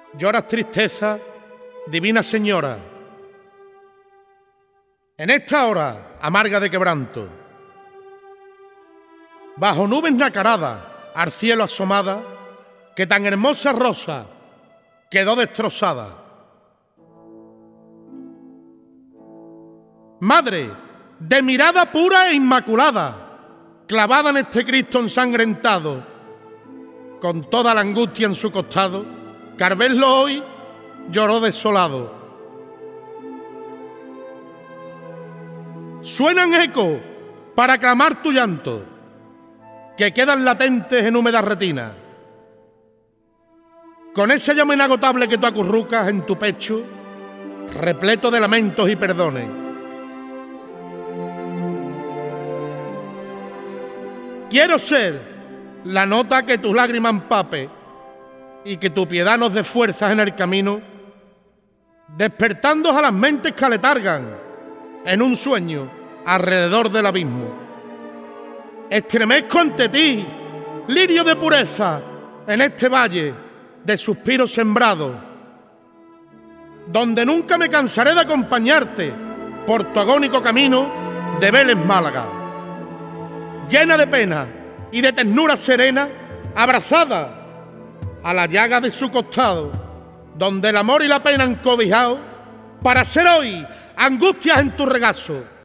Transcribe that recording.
lloras tristeza, divina señora. En esta hora amarga de quebranto, bajo nubes nacaradas, al cielo asomada, que tan hermosa rosa quedó destrozada. Madre, de mirada pura e inmaculada, clavada en este Cristo ensangrentado, con toda la angustia en su costado, que al verlo hoy lloró desolado. Suenan ecos para clamar tu llanto, que quedan latentes en húmeda retina. Con esa llama inagotable que tú acurrucas en tu pecho, repleto de lamentos y perdones. Quiero ser la nota que tus lágrimas empape y que tu piedad nos dé fuerzas en el camino, despertando a las mentes que aletargan en un sueño alrededor del abismo. Estremezco ante ti, lirio de pureza, en este valle de suspiros sembrados, donde nunca me cansaré de acompañarte por tu agónico camino de Vélez, Málaga. Llena de pena y de ternura serena, abrazada a la llaga de su costado, donde el amor y la pena han cobijado, para ser hoy angustias en tu regazo.